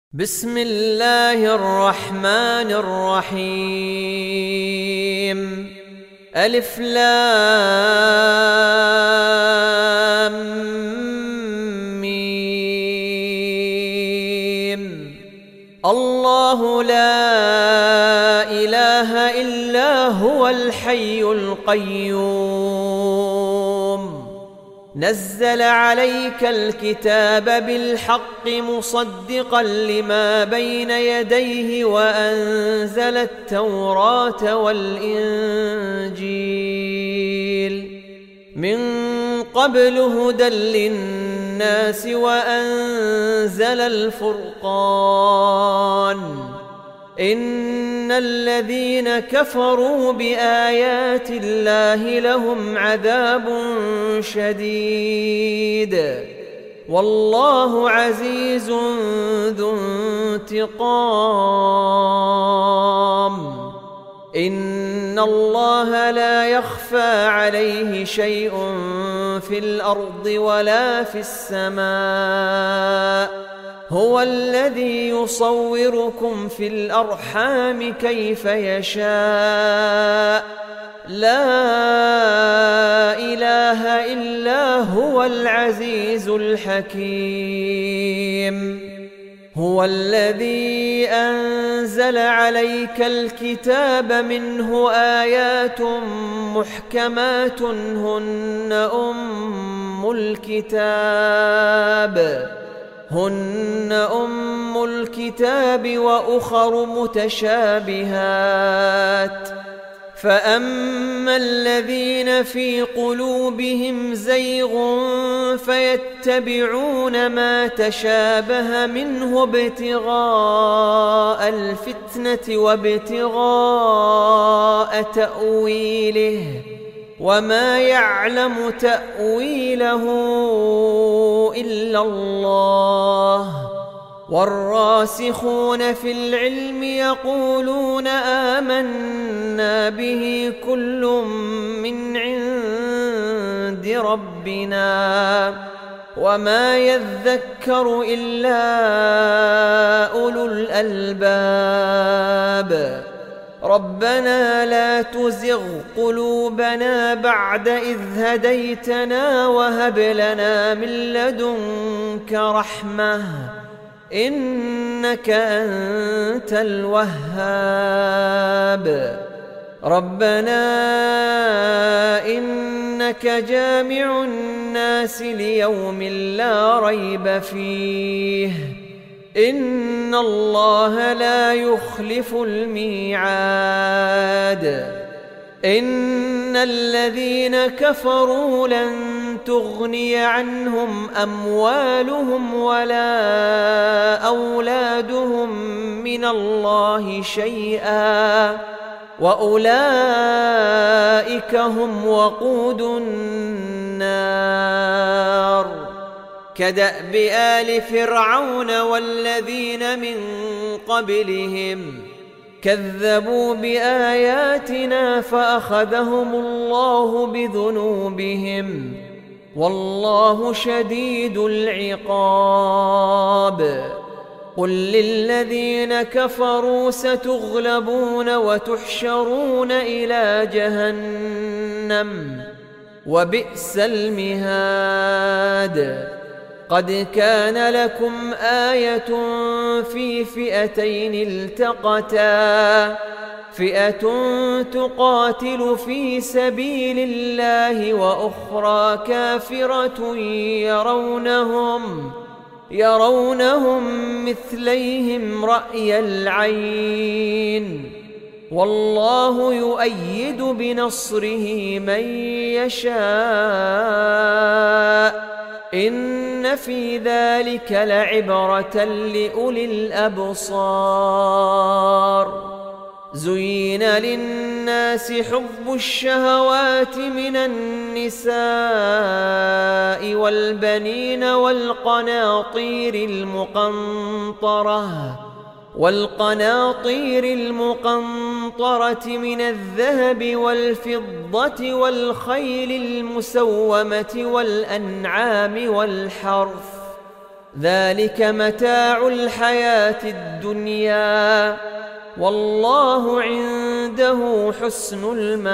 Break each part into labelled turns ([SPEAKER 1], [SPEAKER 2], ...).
[SPEAKER 1] بسم الله الرحمن الرحيم. ألف لام ميم. الله لا إله إلا هو الحي القيوم. نزل عليك الكتاب بالحق مصدقا لما بين يديه وأنزل التوراة والإنجيل من قبل هدى للناس وأنزل الفرقان. إن الذين كفروا بآيات الله لهم عذاب شديد والله عزيز ذو انتقام. إن الله لا يخفى عليه شيء في الأرض ولا في السماء. هو الذي يصوركم في الأرحام كيف يشاء. لا إله إلا هو العزيز الحكيم. هو الذي أنزل عليك الكتاب منه آيات محكمات هن أم الكتاب وأخر متشابهات. فأما الذين في قلوبهم زيغ فيتبعون ما تشابه منه ابتغاء الفتنة وابتغاء تأويله وما يعلم تأويله إلا الله. والراسخون في العلم يقولون آمنا به كل من عند ربنا وما يذكر إلا أولو الألباب. ربنا لا تزغ قلوبنا بعد إذ هديتنا وهب لنا من لدنك رحمة إنك أنت الوهاب. ربنا إنك جامع الناس ليوم لا ريب فيه إن الله لا يخلف الميعاد. إن الذين كفروا لن تغني عنهم أموالهم ولا أولادهم من الله شيئا وأولئك هم وقود النار. كدأب آل فرعون والذين من قبلهم كذبوا بآياتنا فأخذهم الله بذنوبهم والله شديد العقاب. قل للذين كفروا ستغلبون وتحشرون إلى جهنم وبئس المهاد. قد كان لكم آية في فئتين التقتا فئة تقاتل في سبيل الله وأخرى كافرة يرونهم مثليهم رأي العين والله يؤيد بنصره من يشاء. إن في ذلك لعبرة لأولي الأبصار. زين للناس حب الشهوات من النساء والبنين والقناطير المقنطرة من الذهب والفضة والخيل المسومة والأنعام والحرث ذلك متاع الحياة الدنيا والله عنده حسن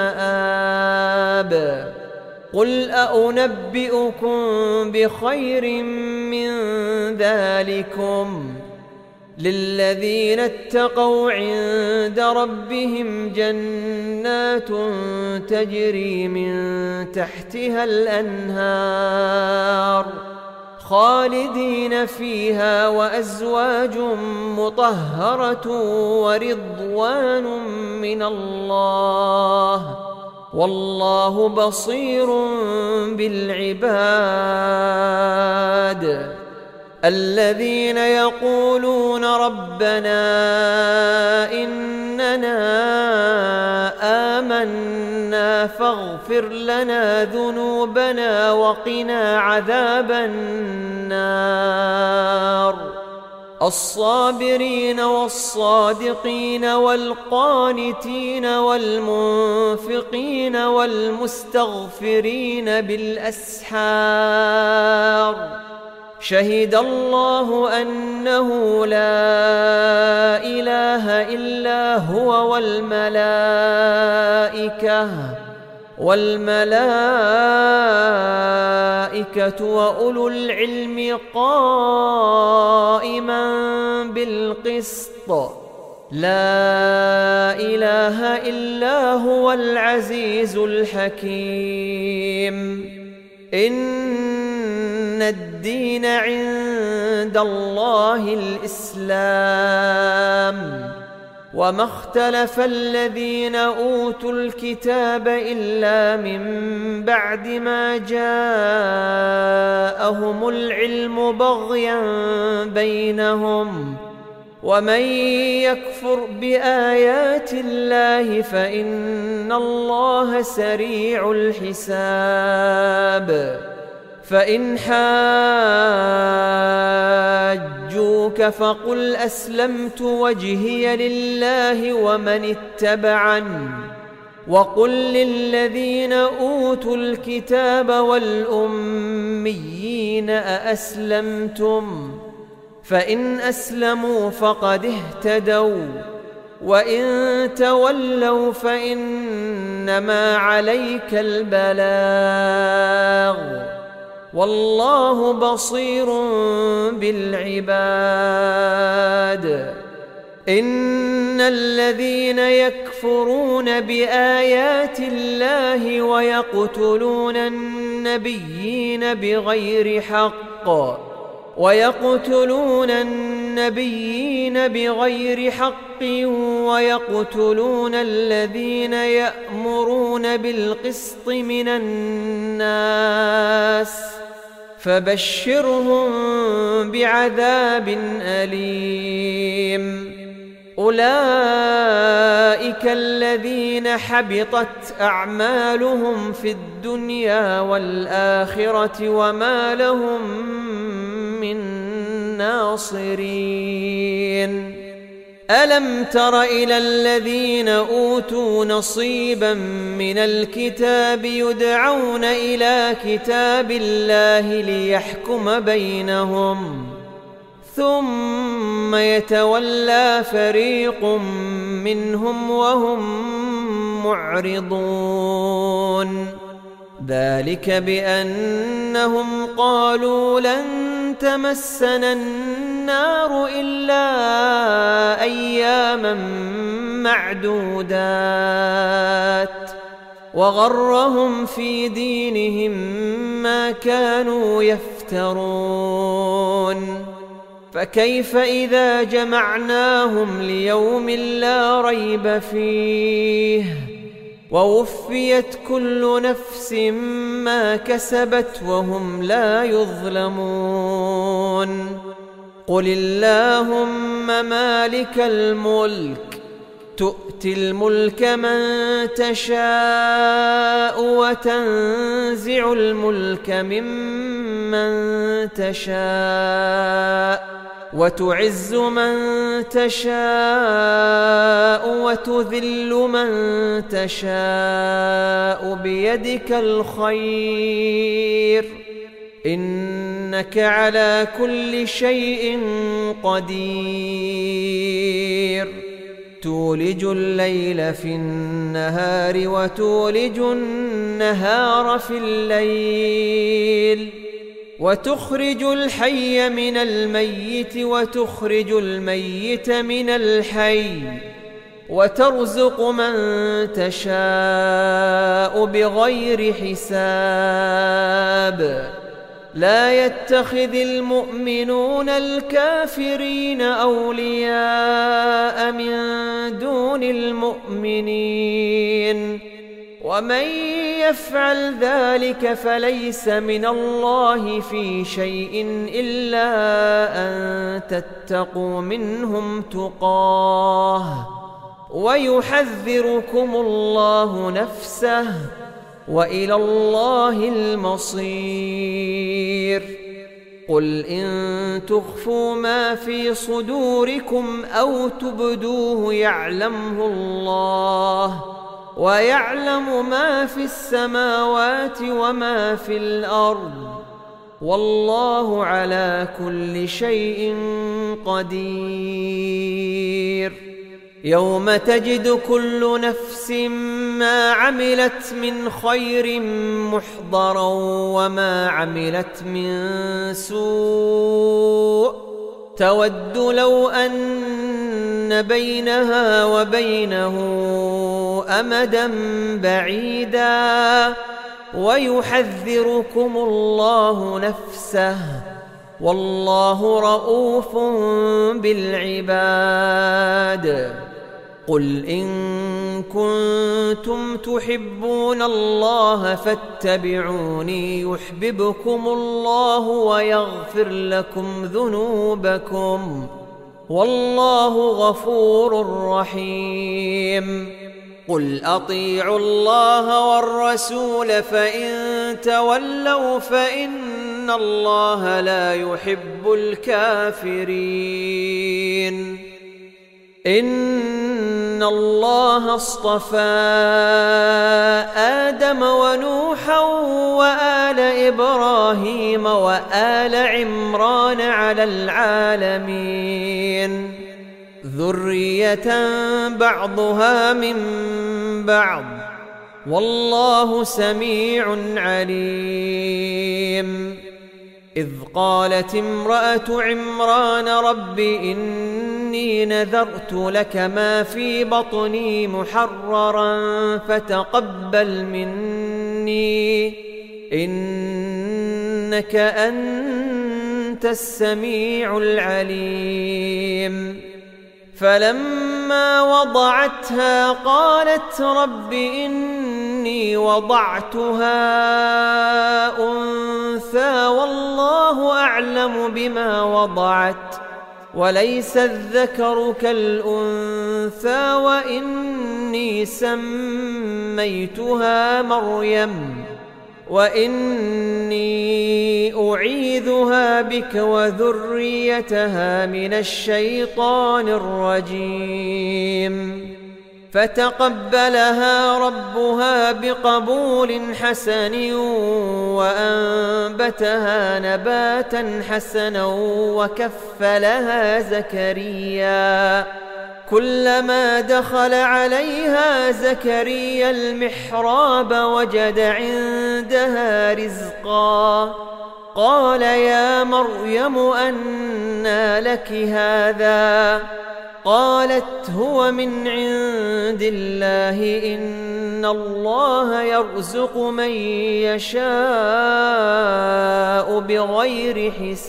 [SPEAKER 1] المآب. قل أنبئكم بخير من ذلكم للذين اتقوا عند ربهم جنات تجري من تحتها الأنهار خالدين فيها وأزواج مطهرة ورضوان من الله والله بصير بالعباد. الذين يقولون ربنا إننا آمنا فاغفر لنا ذنوبنا وقنا عذاب النار. الصابرين والصادقين والقانتين والمنفقين والمستغفرين بالأسحار شهد الله أنه لا إله إلا هو والملائكة وأولو العلم قائما بالقسط لا إله إلا هو العزيز الحكيم. إن الدين عند الله الإسلام وما اختلف الذين أوتوا الكتاب إلا من بعد ما جاءهم العلم بغيا بينهم ومن يكفر بآيات الله فإن الله سريع الحساب. فإن حاجوك فقل أسلمت وجهي لله ومن اتبعني وقل للذين أوتوا الكتاب والأميين أأسلمتم فإن أسلموا فقد اهتدوا وإن تولوا فإنما عليك البلاغ والله بصير بالعباد. إن الذين يكفرون بآيات الله ويقتلون النبيين بغير حق ويقتلون الذين يأمرون بالقسط من الناس فبشرهم بعذاب أليم. أولئك الذين حبطت أعمالهم في الدنيا والآخرة وما لهم من ناصرين. ألم تر إلى الذين أوتوا نصيبا من الكتاب يدعون إلى كتاب الله ليحكم بينهم ثم يتولى فريق منهم وهم معرضون. ذلك بأنهم قالوا لن تمسنا النار إلا أياما معدودات وغرهم في دينهم ما كانوا يفترون. فكيف إذا جمعناهم ليوم لا ريب فيه ووفيت كل نفس ما كسبت وهم لا يظلمون. قل اللهم مالك الملك تؤتي الملك من تشاء وتنزع الملك ممن تشاء وتعز من تشاء وتذل من تشاء بيدك الخير إنك على كل شيء قدير تولج الليل في النهار وتولج النهار في الليل وتخرج الحي من الميت وتخرج الميت من الحي وترزق من تشاء بغير حساب لا يتخذ المؤمنون الكافرين أولياء من دون المؤمنين ومن يفعل ذلك فليس من الله في شيء إلا أن تتقوا منهم تقاه ويحذركم الله نفسه وإلى الله المصير قل إن تخفوا ما في صدوركم أو تبدوه يعلمه الله ويعلم ما في السماوات وما في الأرض والله على كل شيء قدير يوم تجد كل نفس ما عملت من خير محضرا وما عملت من سوء تود لو أن بينها وبينه أمدا بعيدا ويحذركم الله نفسه والله رؤوف بالعباد قل إن كنتم تحبون الله فاتبعوني يحببكم الله ويغفر لكم ذنوبكم والله غفور رحيم قل أطيعوا الله والرسول فإن تولوا فإن الله لا يحب الكافرين إن الله اصطفى آدم ونوحا وآل إبراهيم وآل عمران على العالمين ذرية بعضها من بعض والله سميع عليم إذ قالت امرأة عمران رب إني نذرت لك ما في بطني محررا فتقبل مني إنك أنت السميع العليم فلما وضعتها قالت رب إني وضعتها أنثى والله أعلم بما وضعت وليس الذكر كالأنثى وإني سميتها مريم وإني أعيذها بك وذريتها من الشيطان الرجيم فتقبلها ربها بقبول حسن وأنبتها نباتا حسنا وكفلها زكريا كلما دخل عليها زكريا المحراب وجد عندها رزقا قال يا مريم أنى لك هذا قالت هو من عند الله إن الله يرزق من يشاء بغير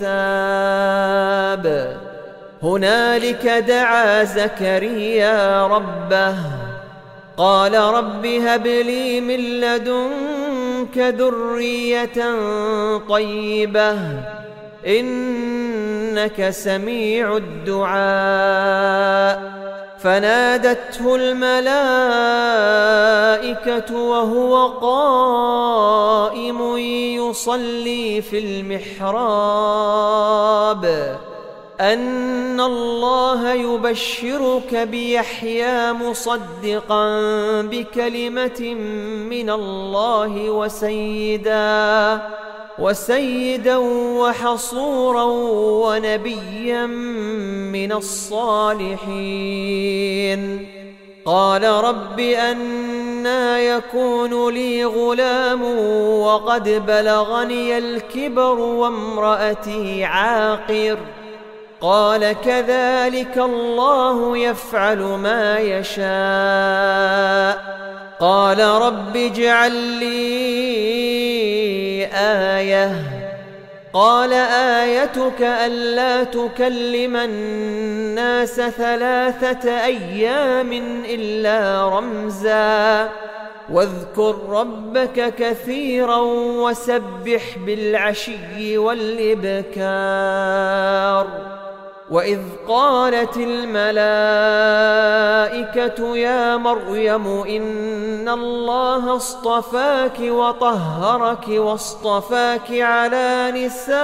[SPEAKER 1] حساب هنالك دعا زكريا ربه قال رب هب لي من لدنك ذرية طيبة إنك سميع الدعاء فنادته الملائكة وهو قائم يصلي في المحراب أن الله يبشرك بيحيى مصدقا بكلمة من الله وسيدا وحصورا ونبيا من الصالحين. قال رب أنى يكون لي غلام وقد بلغني الكبر وامرأتي عاقر؟ قال كذلك الله يفعل ما يشاء. قال رب اجعل لي آية. قال آيتك ألا تكلم الناس 3 أيام إلا رمزا واذكر ربك كثيرا وسبح بالعشي والإبكار. وإذ قالت الملائكة يا مريم إن الله اصطفاك وطهرك واصطفاك على نساء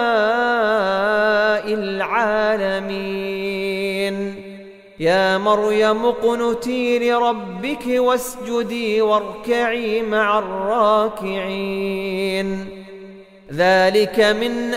[SPEAKER 1] العالمين. يا مريم اقنتي لربك واسجدي واركعي مع الراكعين. ذلك من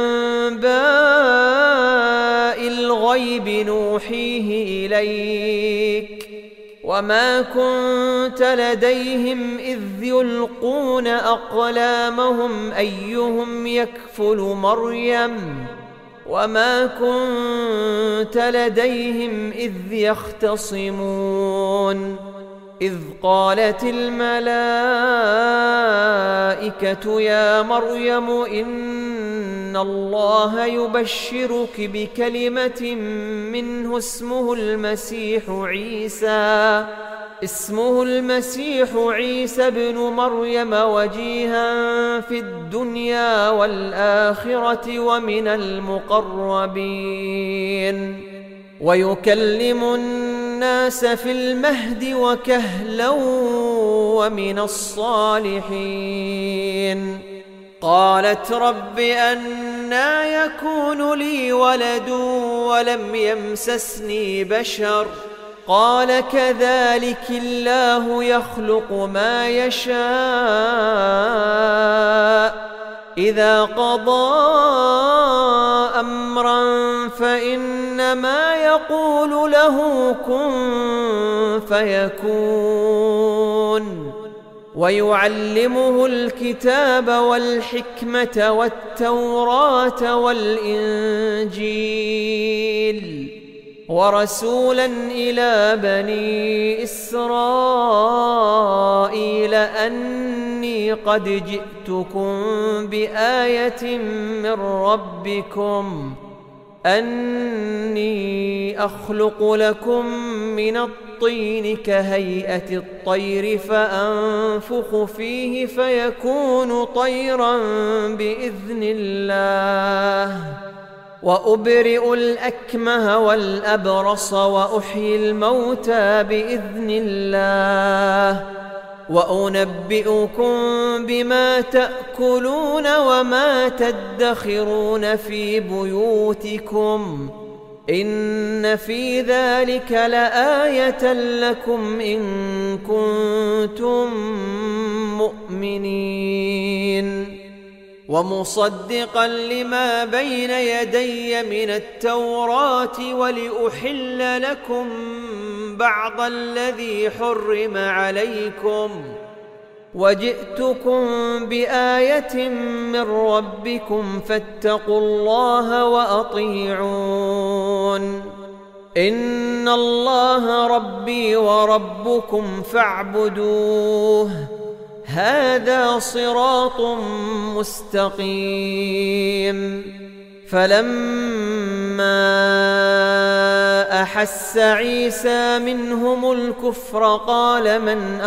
[SPEAKER 1] أنباء الغيب نوحيه إليك وما كنت لديهم إذ يلقون أقلامهم أيهم يكفل مريم وما كنت لديهم إذ يختصمون. إذ قالت الملائكة يا مريم إن الله يبشرك بكلمة منه اسمه المسيح عيسى بن مريم وجيها في الدنيا والآخرة ومن المقربين ويكلم الناس في المهد وكهلا ومن الصالحين. قالت رب أنى يكون لي ولد ولم يمسسني بشر؟ قال كذلك الله يخلق ما يشاء إذا قضى أمرا فإنما يقول له كن فيكون. ويعلمه الكتاب والحكمة والتوراة والإنجيل ورسولا إلى بني إسرائيل أني قد جئتكم بآية من ربكم أني أخلق لكم من الطين كهيئة الطير فأنفخ فيه فيكون طيرا بإذن الله وأبرئ الأكمه والأبرص وأحيي الموتى بإذن الله وأنبئكم بما تأكلون وما تدخرون في بيوتكم إن في ذلك لآية لكم إن كنتم مؤمنين. ومصدقا لما بين يدي من التوراة ولأحل لكم بعض الذي حرم عليكم وجئتكم بآية من ربكم فاتقوا الله وأطيعون. إن الله ربي وربكم فاعبدوه هذا صراط مستقيم. فلما أحس عيسى منهم الكفر قال من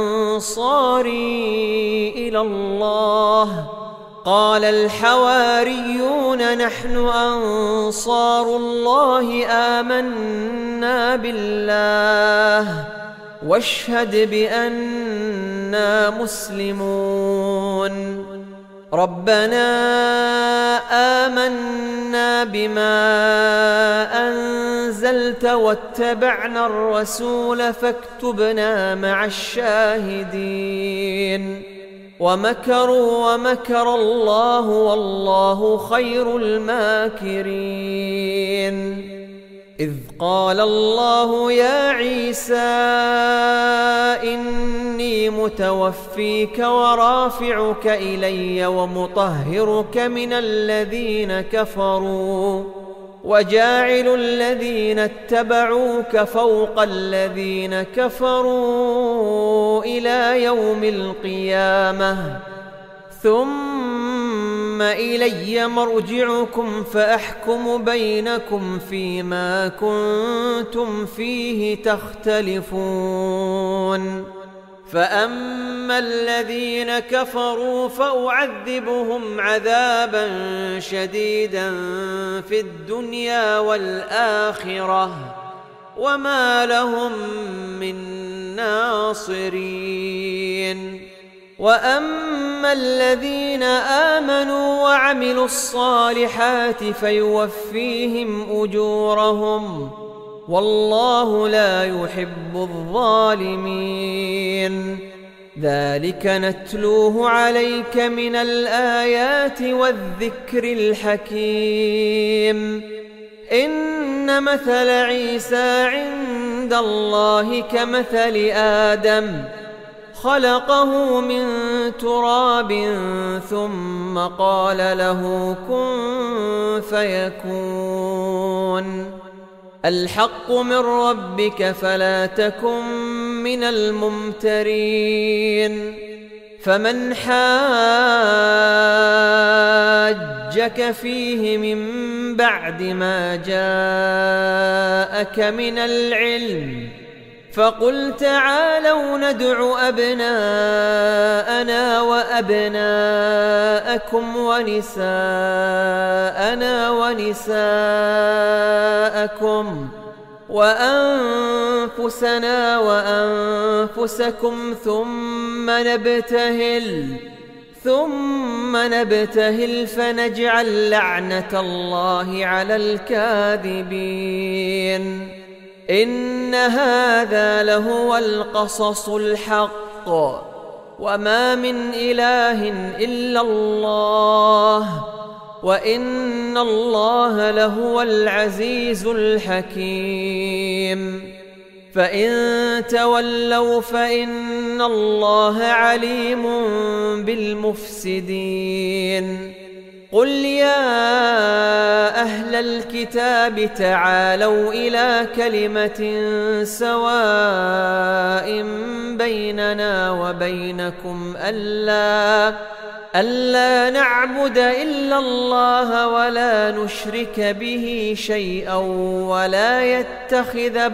[SPEAKER 1] أنصاري إلى الله؟ قال الحواريون نحن أنصار الله آمنا بالله واشهد بأننا مسلمون. ربنا آمنا بما أنزلت واتبعنا الرسول فاكتبنا مع الشاهدين. ومكروا ومكر الله والله خير الماكرين. إذ قال الله يا عيسى إني متوفيك ورافعك إلي ومطهرك من الذين كفروا وجاعل الذين اتبعوك فوق الذين كفروا إلى يوم القيامة ثم إلي مرجعكم فأحكم بينكم فيما كنتم فيه تختلفون. فأما الذين كفروا فأعذبهم عذابا شديدا في الدنيا والآخرة وما لهم من ناصرين. وأما الذين آمنوا وعملوا الصالحات فيوفيهم أجورهم والله لا يحب الظالمين. ذلك نتلوه عليك من الآيات والذكر الحكيم. إن مثل عيسى عند الله كمثل آدم خلقه من تراب ثم قال له كن فيكون. الحق من ربك فلا تكن من الممترين. فمن حاجك فيه من بعد ما جاءك من العلم فقل تعالوا ندع أبناءنا وأبناءكم ونساءنا ونساءكم وأنفسنا وأنفسكم ثم نبتهل فنجعل لعنة الله على الكاذبين. إن هذا لهو القصص الحق وما من إله إلا الله وإن الله لهو العزيز الحكيم. فإن تولوا فإن الله عليم بالمفسدين. قل يا أهل الكتاب تعالوا إلى كلمة سواء بيننا وبينكم ألا نعبد إلا الله ولا نشرك به شيئا ولا يتخذ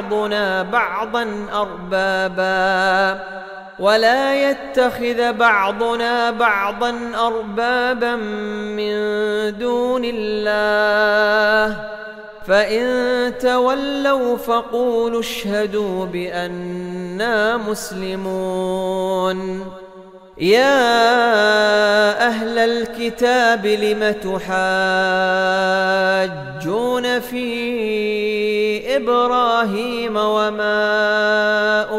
[SPEAKER 1] بعضنا بعضا أربابا من دون الله. فإن تولوا فقولوا اشهدوا بأننا مسلمون. يا أهل الكتاب لم تحاجون في إبراهيم وما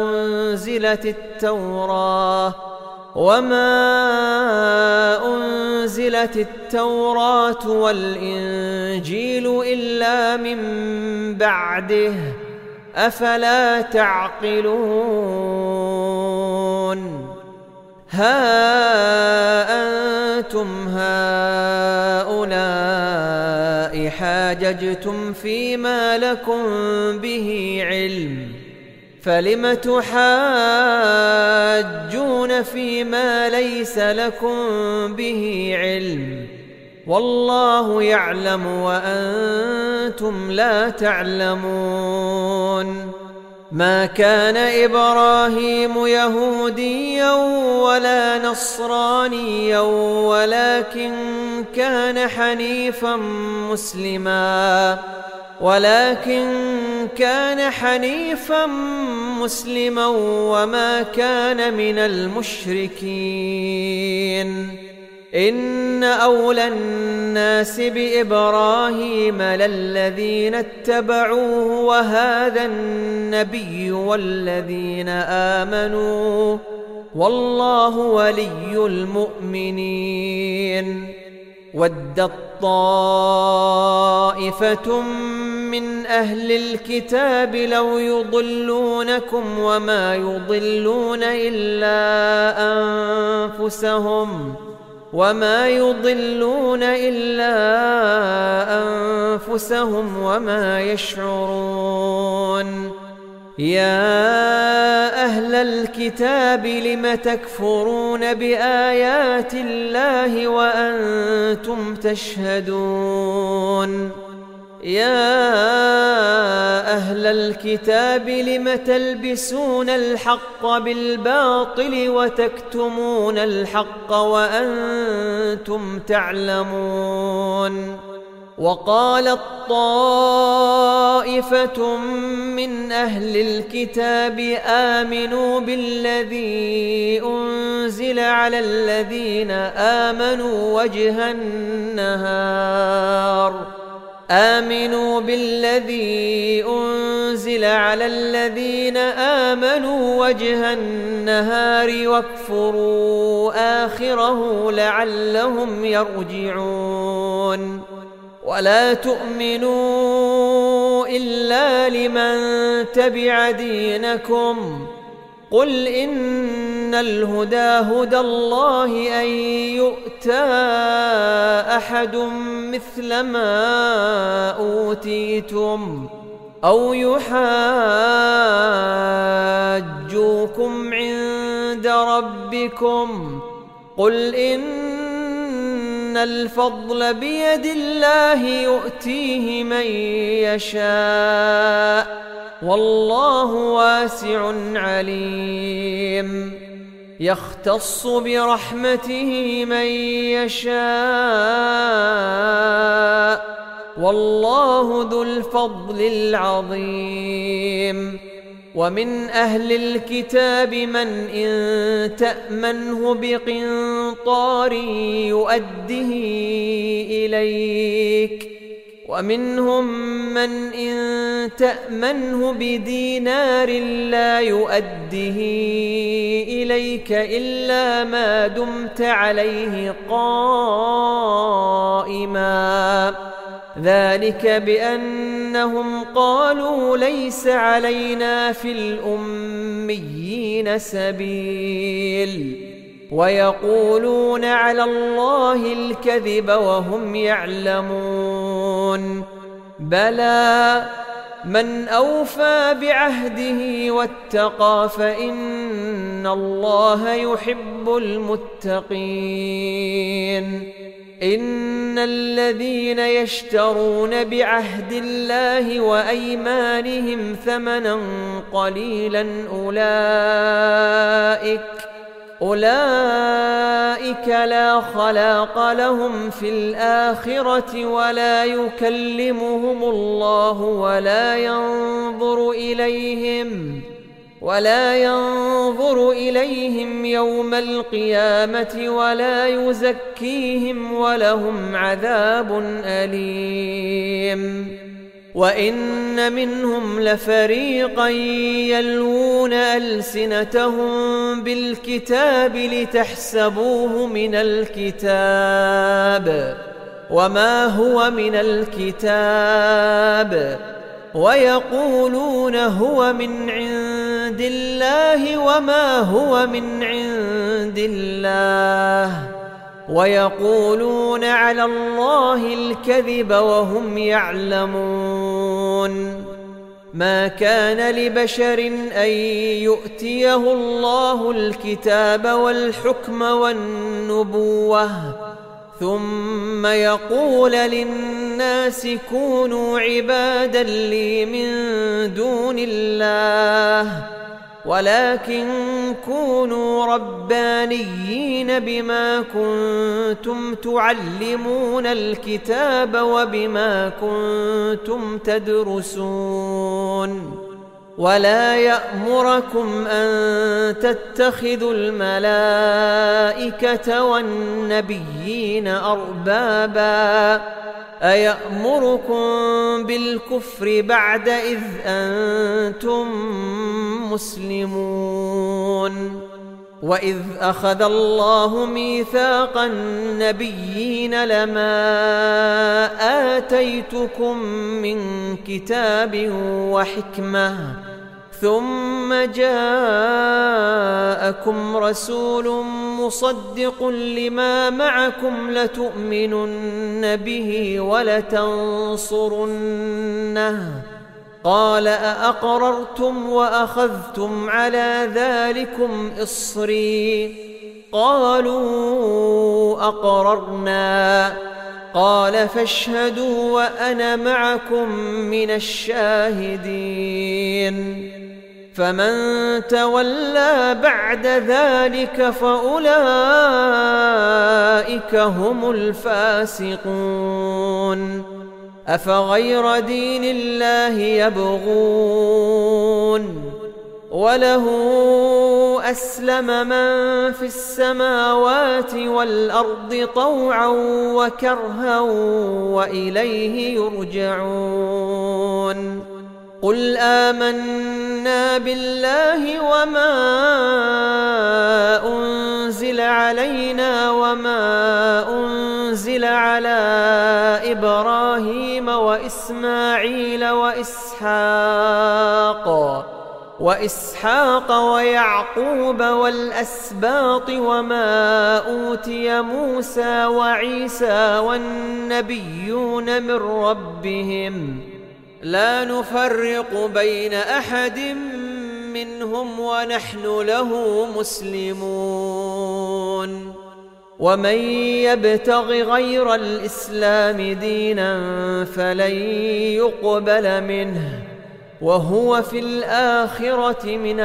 [SPEAKER 1] أنزلت التوراة والإنجيل إلا من بعده أفلا تعقلون. ها أنتم هؤلاء حاججتم فيما لكم به علم فلم تحاجون فيما ليس لكم به علم والله يعلم وأنتم لا تعلمون. ما كان إبراهيم يهوديا ولا نصرانيا ولكن كان حنيفا مسلما وما كان من المشركين. إن أولى الناس بإبراهيم للذين اتبعوه وهذا النبي والذين والله ولي المؤمنين. ودت طائفة من أهل الكتاب لو يضلونكم وما يضلون إلا أنفسهم وما يشعرون. يا أهل الكتاب لم تكفرون بآيات الله وأنتم تشهدون. يا أهل الكتاب لم تلبسون الحق بالباطل وتكتمون الحق وأنتم تعلمون. وقالت طائفة من أهل الكتاب آمنوا بالذي أنزل على الذين آمنوا وجه النهار واكفروا آخره لعلهم يرجعون. ولا تؤمنوا إلا لمن تبع دينكم. قل إن الهدى هدى الله أن يؤتى أحد مثل ما أوتيتم أو يحاجوكم عند ربكم. قل إن الفضل بيد الله يؤتيه من يشاء والله واسع عليم. يختص برحمته من يشاء والله ذو الفضل العظيم. ومن أهل الكتاب من إن تأمنه بقنطار يؤده إليك ومنهم من إن تأمنه بدينار لا يؤده إليك إلا ما دمت عليه قائما. ذلك بأنهم قالوا ليس علينا في الأميين سبيل ويقولون على الله الكذب وهم يعلمون. بلى من أوفى بعهده واتقى فإن الله يحب المتقين. إن الذين يشترون بعهد الله وأيمانهم ثمنا قليلا أولئك لا خلاق لهم في الآخرة ولا يكلمهم الله ولا ينظر إليهم يوم القيامة ولا يزكيهم ولهم عذاب أليم. وإن منهم لفريقا يلوون ألسنتهم بالكتاب لتحسبوه من الكتاب وما هو من الكتاب ويقولون هو من عند الله وما هو من عند الله ويقولون على الله الكذب وهم يعلمون. ما كان لبشر أن يؤتيه الله الكتاب والحكم والنبوة ثم يقول للناس كونوا عبادا لي من دون الله ولكن كونوا ربانيين بما كنتم تعلمون الكتاب وبما كنتم تدرسون. ولا يأمركم أن تتخذوا الملائكة والنبيين أربابا أيأمركم بالكفر بعد إذ أنتم مسلمون. وإذ أخذ الله ميثاق النبيين لما آتيتكم من كتاب وحكمة ثم جاءكم رسول مصدق لما معكم لتؤمنن به ولتنصرنه قال أأقررتم وأخذتم على ذلكم إصري قالوا أقررنا قال فاشهدوا وأنا معكم من الشاهدين فمن تولى بعد ذلك فأولئك هم الفاسقون أفغير دين الله يبغون وله أسلم من في السماوات والأرض طوعا وكرها وإليه يرجعون قل آمنا بالله وما أنزل علينا وما أنزل على إبراهيم وإسماعيل وإسحاق ويعقوب والأسباط وما أوتي موسى وعيسى والنبيون من ربهم لا نفرق بين أحد منهم ونحن له مسلمون ومن يبتغ غير الإسلام دينا فلن يقبل منه وهو في الآخرة من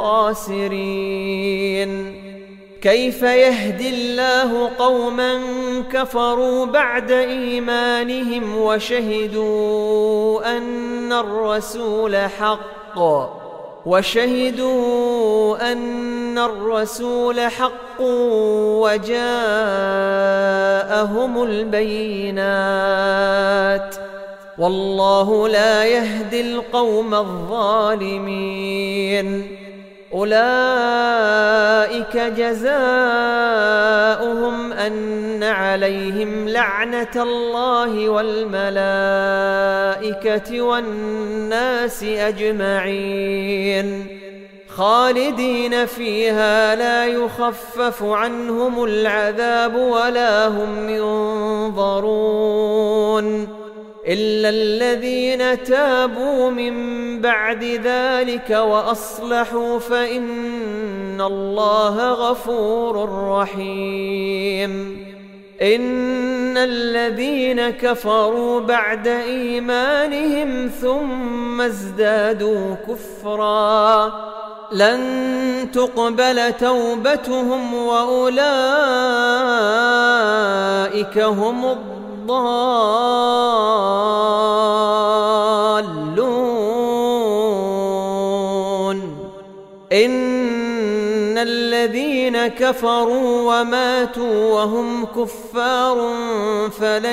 [SPEAKER 1] الخاسرين كيف يهدي الله قوما كفروا بعد إيمانهم وشهدوا أن الرسول حق وجاءهم البينات والله لا يهدي القوم الظالمين أولئك جزاؤهم أن عليهم لعنة الله والملائكة والناس أجمعين خالدين فيها لا يخفف عنهم العذاب ولا هم ينظرون إلا الذين تابوا من بعد ذلك وأصلحوا فإن الله غفور رحيم إن الذين كفروا بعد إيمانهم ثم ازدادوا كفرا لن تقبل توبتهم وأولئك هم الضالون إن الذين كفروا وماتوا وهم كفار فلن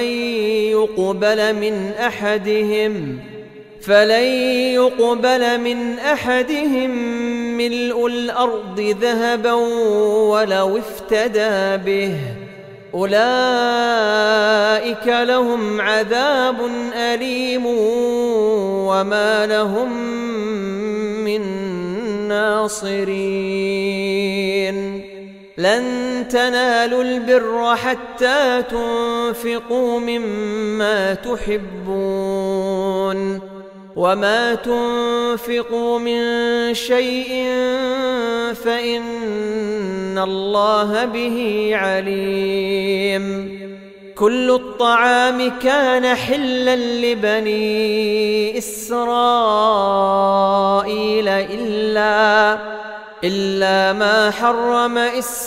[SPEAKER 1] يقبل من أحدهم ملء الأرض ذهبا ولو افتدى به أولئك لهم عذاب أليم وما لهم من ناصرين لن تنالوا البر حتى تنفقوا مما تحبون وما تنفقوا من شيء فإن الله به عليم كل الطعام كان حلا لبني إسرائيل إلا ما حرم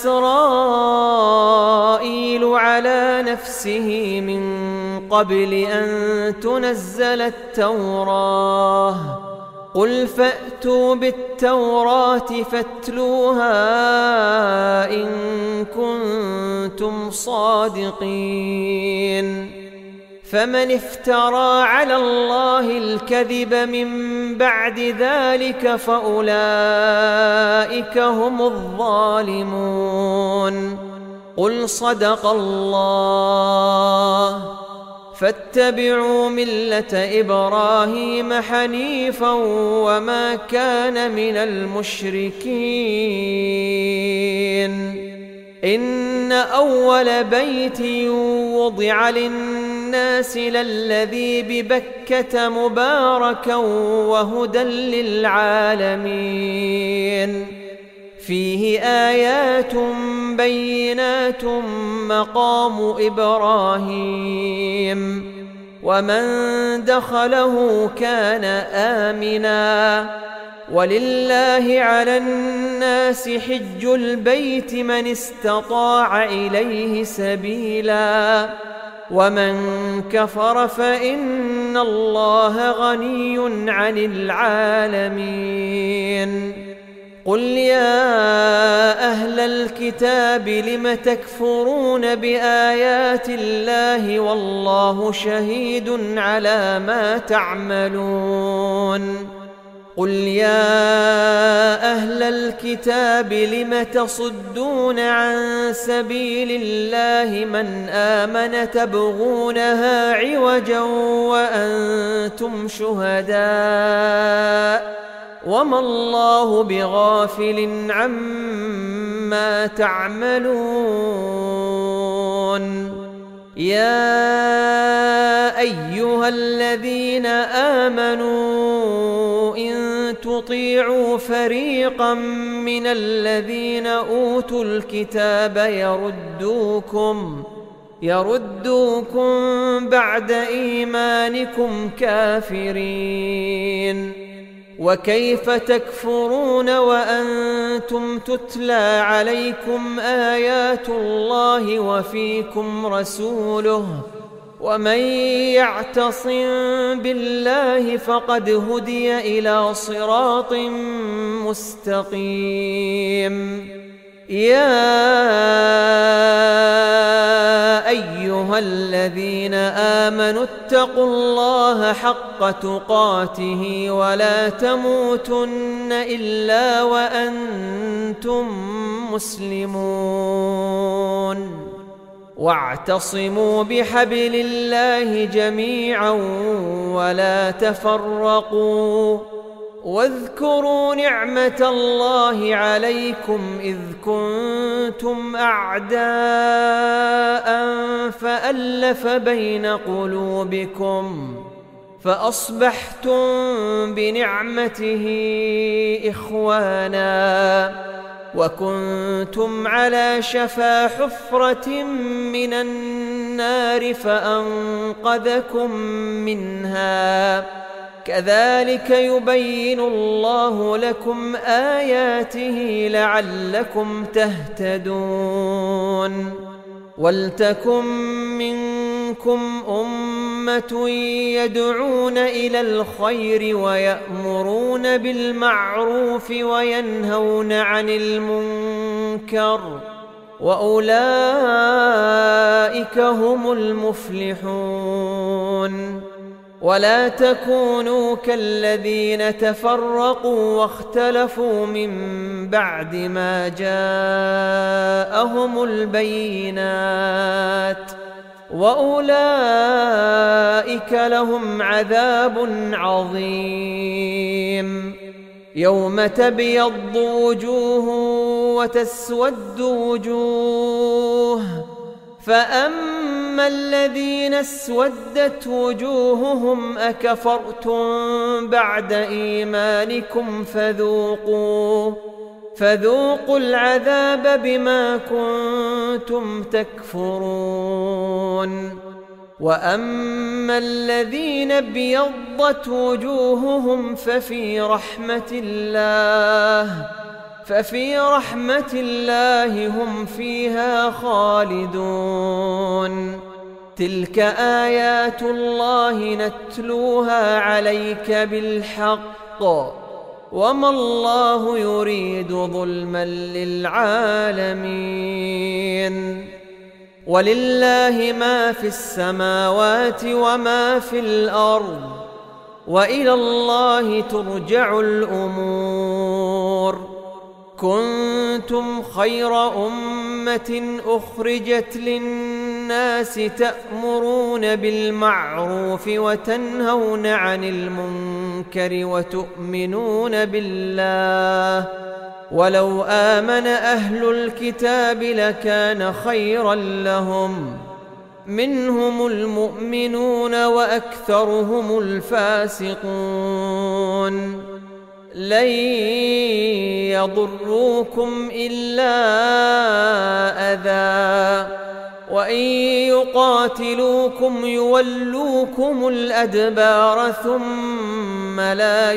[SPEAKER 1] إسرائيل على نفسه من قبل أن تنزل التوراة قل فأتوا بالتوراة فاتلوها إن كنتم صادقين فمن افترى على الله الكذب من بعد ذلك فأولئك هم الظالمون. قل صدق الله. فاتبعوا ملة إبراهيم حنيفا وما كان من المشركين. إن أول بيت وضع للناس للذي ببكة مباركا وهدى للعالمين، فيه آيات بينات مقام إبراهيم، ومن دخله كان آمنا، ولله على الناس حج البيت من استطاع إليه سبيلا، ومن كفر فإن الله غني عن العالمين. قل يا أهل الكتاب لم تكفرون بآيات الله والله شهيد على ما تعملون. قل يا أهل الكتاب لم تصدون عن سبيل الله من آمن تبغونها عوجا وأنتم شهداء وما الله بغافل عما تعملون. يا أيها الذين آمنوا إن تطيعوا فريقا من الذين أوتوا الكتاب يردوكم بعد إيمانكم كافرين. وكيف تكفرون وأنتم تتلى عليكم آيات الله وفيكم رسوله، ومن يعتصم بالله فقد هدي إلى صراط مستقيم. يا أيها الذين آمنوا اتقوا الله حق تقاته ولا تموتن إلا وأنتم مسلمون. واعتصموا بحبل الله جميعا ولا تفرقوا. واذكروا نعمة الله عليكم إذ كنتم أعداء فألف بين قلوبكم فأصبحتم بنعمته إخوانا، وكنتم على شفا حفرة من النار فأنقذكم منها. كذلك يبين الله لكم آياته لعلكم تهتدون. ولتكن منكم أمة يدعون إلى الخير ويأمرون بالمعروف وينهون عن المنكر، وأولئك هم المفلحون. ولا تكونوا كالذين تفرقوا واختلفوا من بعد ما جاءهم البينات، وأولئك لهم عذاب عظيم. يوم تبيض وجوه وتسود وجوه، فأما الذين اسودت وجوههم أكفرتم بعد إيمانكم فذوقوا العذاب بما كنتم تكفرون. وأما الذين ابيضت وجوههم ففي رحمة الله هم فيها خالدون. تلك آيات الله نتلوها عليك بالحق، وما الله يريد ظلما للعالمين. ولله ما في السماوات وما في الأرض، وإلى الله ترجع الأمور. كنتم خير أمة أخرجت للناس تأمرون بالمعروف وتنهون عن المنكر وتؤمنون بالله، ولو آمن أهل الكتاب لكان خيرا لهم، منهم المؤمنون وأكثرهم الفاسقون. لن يضروكم إلا أذى، وإن يقاتلوكم يولوكم الأدبار ثم لا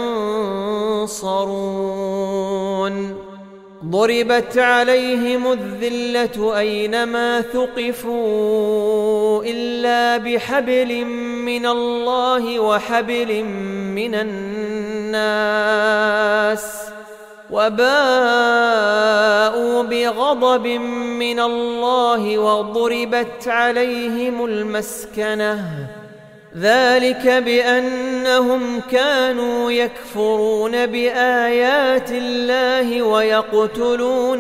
[SPEAKER 1] ينصرون. ضربت عليهم الذلة أينما ثقفوا إلا بحبل من الله وحبل من الناس، وباءوا بغضب من الله وضربت عليهم المسكنة، ذلك بأنهم كانوا يكفرون بآيات الله ويقتلون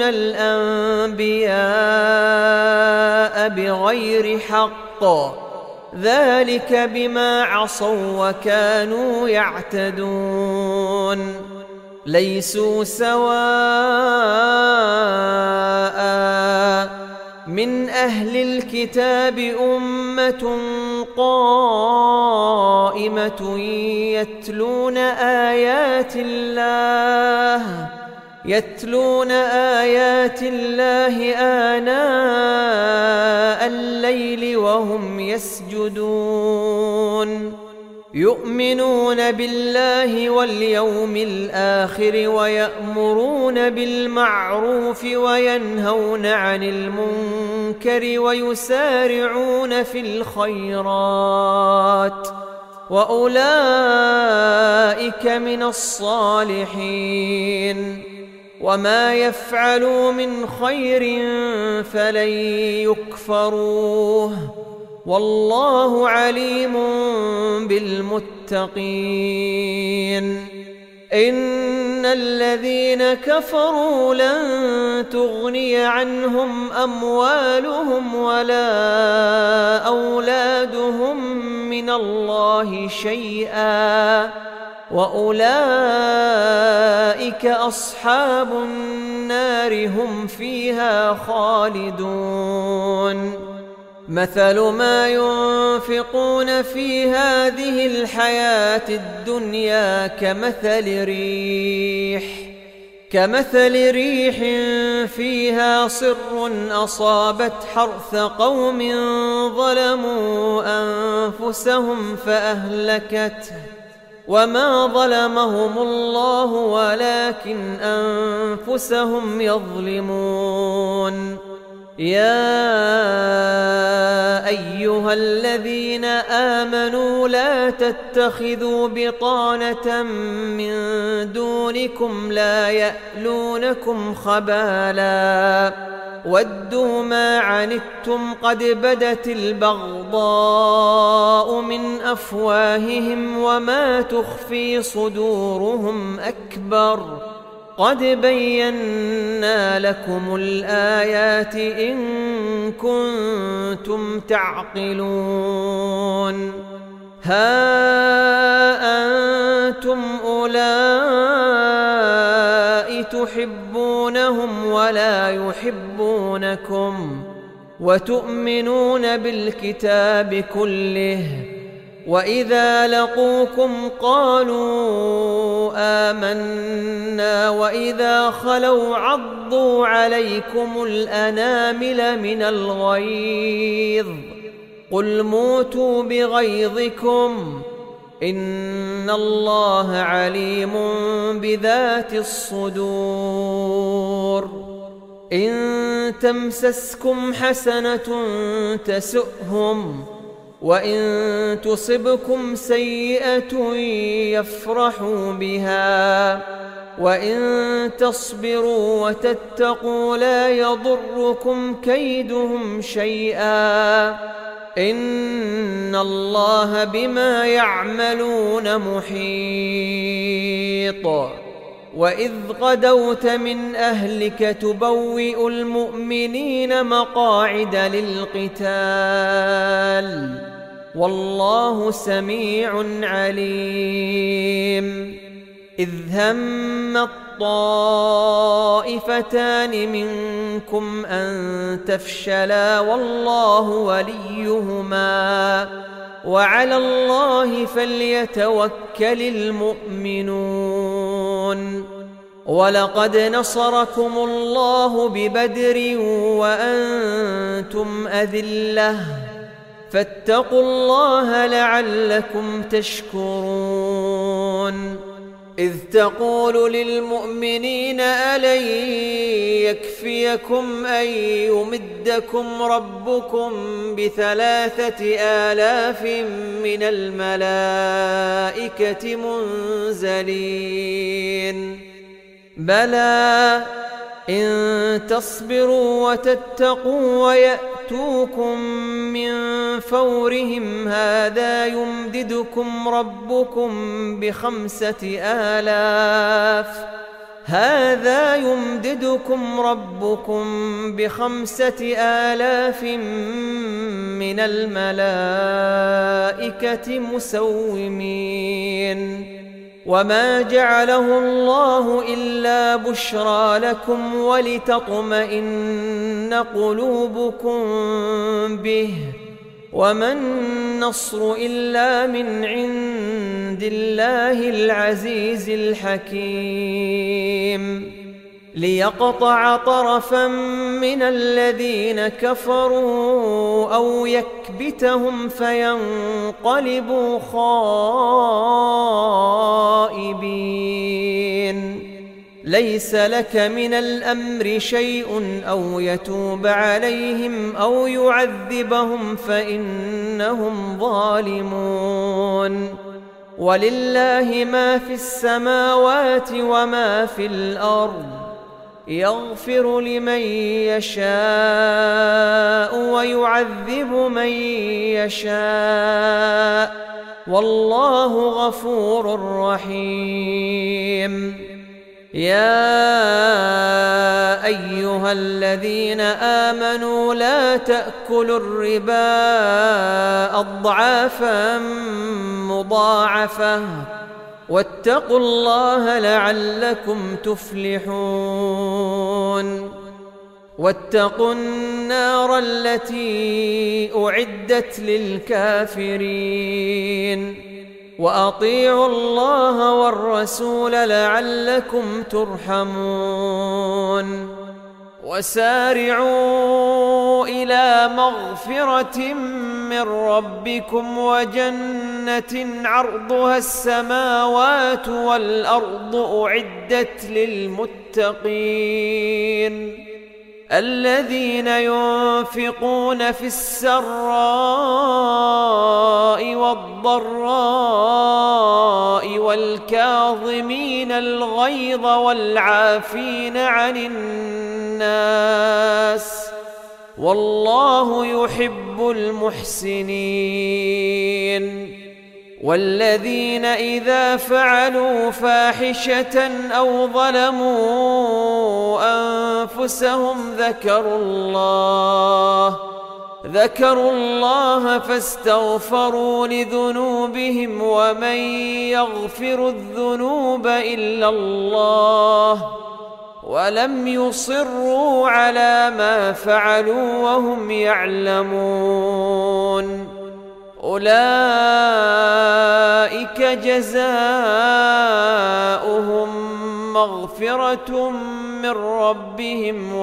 [SPEAKER 1] الأنبياء بغير حق، ذلك بما عصوا وكانوا يعتدون. ليسوا سواء، من أهل الكتاب أمة قائمة يتلون آيات الله آناء الليل وهم يسجدون، يؤمنون بالله واليوم الآخر ويأمرون بالمعروف وينهون عن المنكر ويسارعون في الخيرات، وأولئك من الصالحين. وما يفعلوا من خير فلن يكفروه، والله عليم بالمتقين. إن الذين كفروا لن تغني عنهم أموالهم ولا أولادهم من الله شيئا، وأولئك أصحاب النار هم فيها خالدون. مثل ما ينفقون في هذه الحياة الدنيا كمثل ريح فيها صر أصابت حرث قوم ظلموا أنفسهم فأهلكته، وما ظلمهم الله ولكن أنفسهم يظلمون. يا أيها الذين آمنوا لا تتخذوا بطانة من دونكم لا يألونكم خبالا ودوا ما عنتم قد بدت البغضاء من أفواههم وما تخفي صدورهم أكبر، قد بينا لكم الآيات إن كنتم تعقلون. ها أنتم أولئك تحبونهم ولا يحبونكم، وتؤمنون بالكتاب كله، وإذا لقوكم قالوا آمنا وإذا خلوا عضوا عليكم الأنامل من الغيظ، قل موتوا بغيظكم إن الله عليم بذات الصدور. إن تمسسكم حسنة تسؤهم، وإن تصبكم سيئة يفرحوا بها، وإن تصبروا وتتقوا لا يضركم كيدهم شيئا، إن الله بما يعملون محيط. وإذ غدوت من أهلك تبوئ المؤمنين مقاعد للقتال والله سميع عليم. إذ هم الطائفتان منكم أن تفشلا والله وليهما وعلى الله فليتوكل المؤمنون. ولقد نصركم الله ببدر وأنتم أذلة فاتقوا الله لعلكم تشكرون. إذ تقول للمؤمنين ألن يكفيكم أن يمدكم ربكم ب3,000 من الملائكة منزلين بلى إن تصبروا وتتقوا ويأتوكم من فورهم هذا يمددكم ربكم ب5,000 من الملائكة مسومين. وما جعله الله إلا بشرى لكم ولتطمئن قلوبكم به وما النصر إلا من عند الله العزيز الحكيم. ليقطع طرفا من الذين كفروا أو يكبتهم فينقلبوا خائبين. ليس لك من الأمر شيء أو يتوب عليهم أو يعذبهم فإنهم ظالمون. ولله ما في السماوات وما في الأرض يغفر لمن يشاء ويعذب من يشاء والله غفور رحيم. يا أيها الذين آمنوا لا تأكلوا الربا أضعافا مضاعفة واتقوا الله لعلكم تفلحون. واتقوا النار التي أعدت للكافرين وأطيعوا الله والرسول لعلكم ترحمون. وسارعوا إلى مغفرة من ربكم وجنة عرضها السماوات والأرض أعدت للمتقين الذين ينفقون في السراء والضراء والكاظمين الغيظ والعافين عن الناس والله يحب المحسنين. والذين إذا فعلوا فاحشة أو ظلموا أنفسهم ذكروا الله فاستغفروا لذنوبهم ومن يغفر الذنوب إلا الله ولم يصروا على ما فعلوا وهم يعلمون. أولئك جزاؤهم مغفرة من ربهم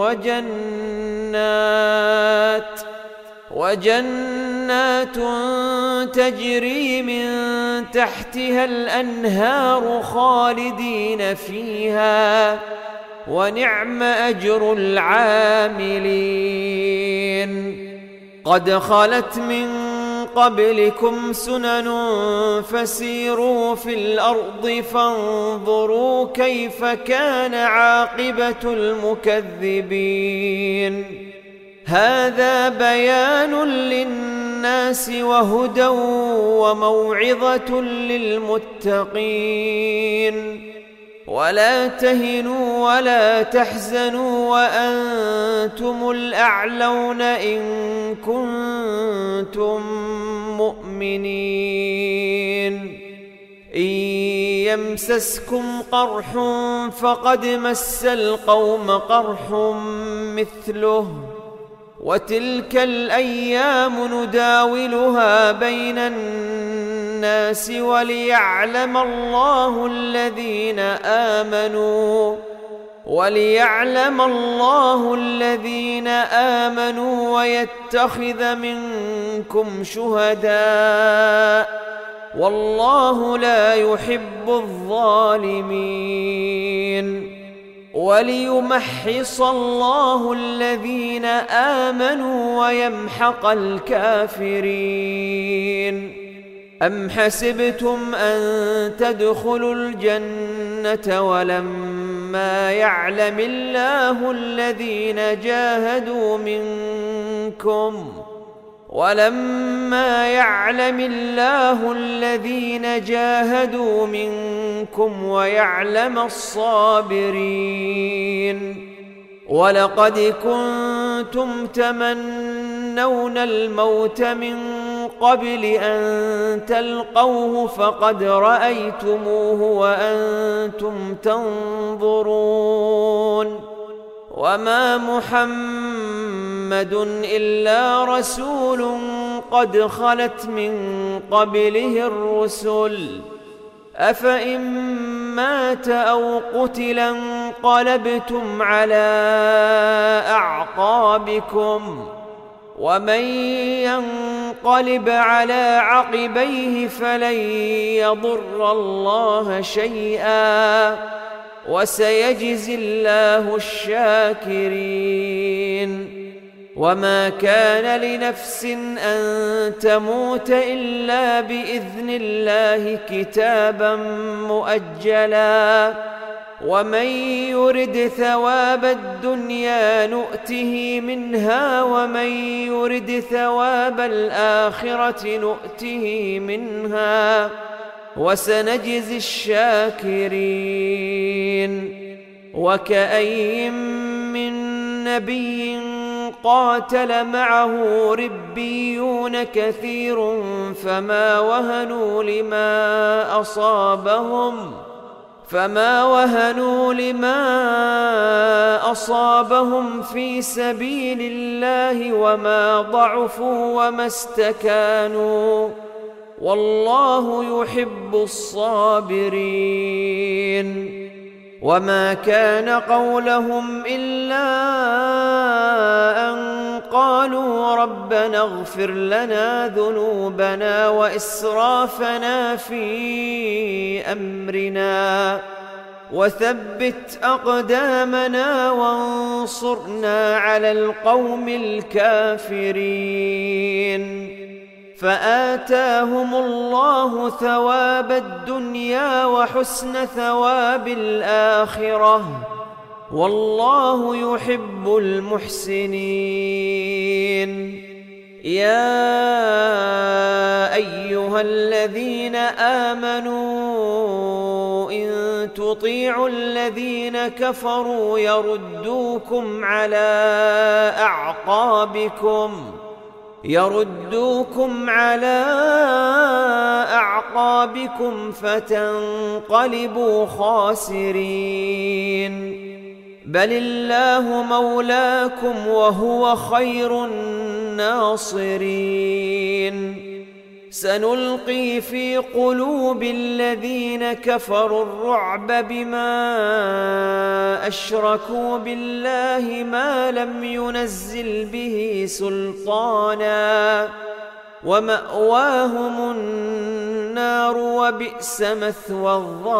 [SPEAKER 1] وجنات تجري من تحتها الأنهار خالدين فيها ونعم أجر العاملين. قد خلت من قبلكم سنن فسيروا في الأرض فانظروا كيف كان عاقبة المكذبين. هذا بيان للناس الناس وهدى وموعظة للمتقين. ولا تهنوا ولا تحزنوا وأنتم الأعلون إن كنتم مؤمنين. إن يمسسكم قرح فقد مس القوم قرح مثله، وتلك الأيام نداولها بين الناس وليعلم الله الذين آمنوا ويتخذ منكم شهداء، والله لا يحب الظالمين. وليمحص الله الذين آمنوا ويمحق الكافرين. أم حسبتم أن تدخلوا الجنة ولما يعلم الله الذين جاهدوا منكم ويعلم الصابرين. ولقد كنتم تمنون الموت من قبل أن تلقوه فقد رأيتموه وأنتم تنظرون. وما محمد إلا رسول قد خلت من قبله الرسل، أفإن مات أو قتل انقلبتم على أعقابكم، ومن ينقلب على عقبيه فلن يضر الله شيئا، وسيجزي الله الشاكرين. وما كان لنفس أن تموت إلا بإذن الله كتابا مؤجلا، ومن يرد ثواب الدنيا نؤته منها ومن يرد ثواب الآخرة نؤته منها، وسنجزي الشاكرين. وكأين من نبي قاتل معه ربيون كثير فما وهنوا لما أصابهم في سبيل الله وما ضعفوا وما استكانوا، والله يحب الصابرين. وما كان قولهم إلا أن قالوا ربنا اغفر لنا ذنوبنا وإسرافنا في أمرنا وثبت أقدامنا وانصرنا على القوم الكافرين. فآتاهم الله ثواب الدنيا وحسن ثواب الآخرة، والله يحب المحسنين. يا أيها الذين آمنوا إن تطيعوا الذين كفروا يردوكم على أعقابكم فتنقلبوا خاسرين. بل الله مولاكم وهو خير الناصرين. سنلقي في قلوب الذين كفروا الرعب بما أشركوا بالله ما لم ينزل به سلطانا، ومأواهم النار وبئس مثوى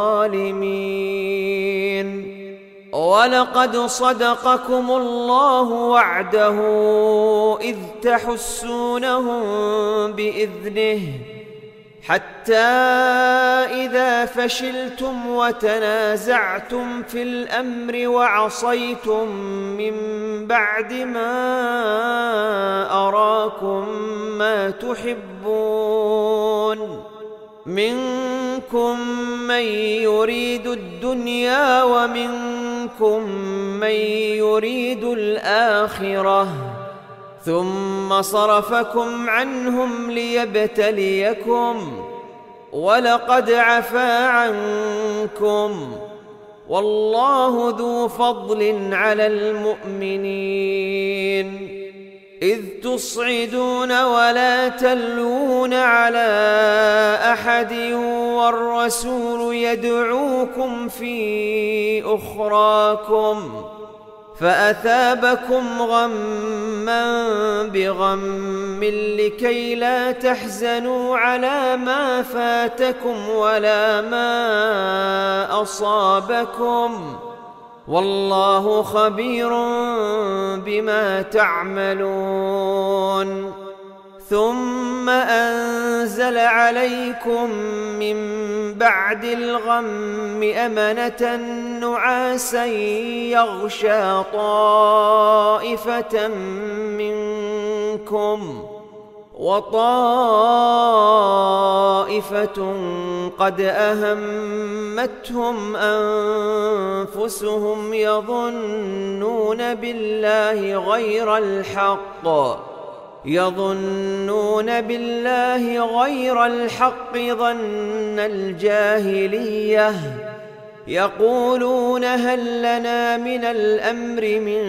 [SPEAKER 1] الظالمين. ولقد صدقكم الله وعده إذ تحسونهم بإذنه حتى إذا فشلتم وتنازعتم في الأمر وعصيتم من بعد ما أراكم ما تحبون منكم من يريد الدنيا ومنكم من يريد الآخرة ثم صرفكم عنهم ليبتليكم ولقد عفا عنكم والله ذو فضل على المؤمنين إذ تصعدون ولا تلوون على أحد والرسول يدعوكم في أخراكم فأثابكم غما بغم لكي لا تحزنوا على ما فاتكم ولا ما أصابكم والله خبير بما تعملون ثم أنزل عليكم من بعد الغم أمنة نعاسا يغشى طائفة منكم وطائفة قد أهمتهم أنفسهم يظنون بالله غير الحق ظن الجاهلية يقولون هل لنا من الأمر من